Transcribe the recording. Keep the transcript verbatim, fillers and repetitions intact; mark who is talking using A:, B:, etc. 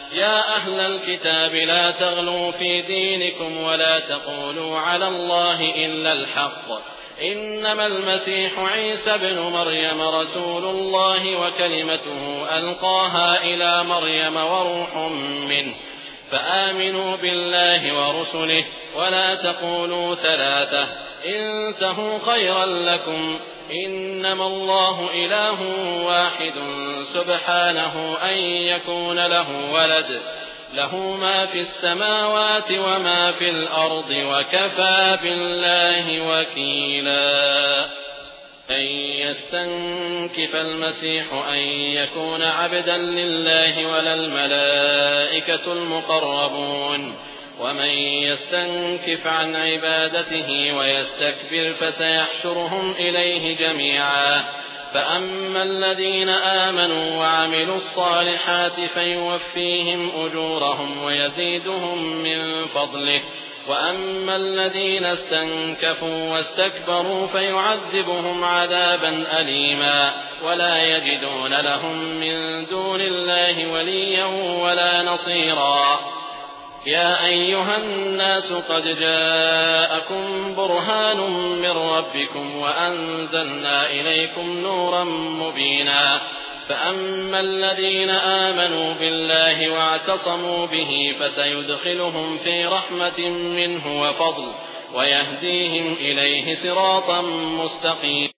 A: يا أهل الكتاب لا تغلوا في دينكم ولا تقولوا على الله إلا الحق إنما المسيح عيسى بن مريم رسول الله وكلمته ألقاها إلى مريم وروح منه فآمنوا بالله ورسله ولا تقولوا ثلاثة انتهوا خيرا لكم إنما الله إله واحد سبحانه أن يكون له ولد له ما في السماوات وما في الأرض وكفى بالله وكيلا أن يستنكف المسيح أن يكون عبدا لله ولا الملائكة المقربون ومن يستنكف عن عبادته ويستكبر فسيحشرهم إليه جميعا فأما الذين آمنوا وعملوا الصالحات فيوفيهم أجورهم ويزيدهم من فضله وأما الذين استنكفوا واستكبروا فيعذبهم عذابا أليما ولا يجدون لهم من دون الله وليا ولا نصيرا يا أيها الناس قد جاءكم برهان من ربكم وأنزلنا إليكم نورا مبينا فأما الذين آمنوا بالله واعتصموا به فسيدخلهم في رحمة منه وفضل ويهديهم إليه صراطا مستقيما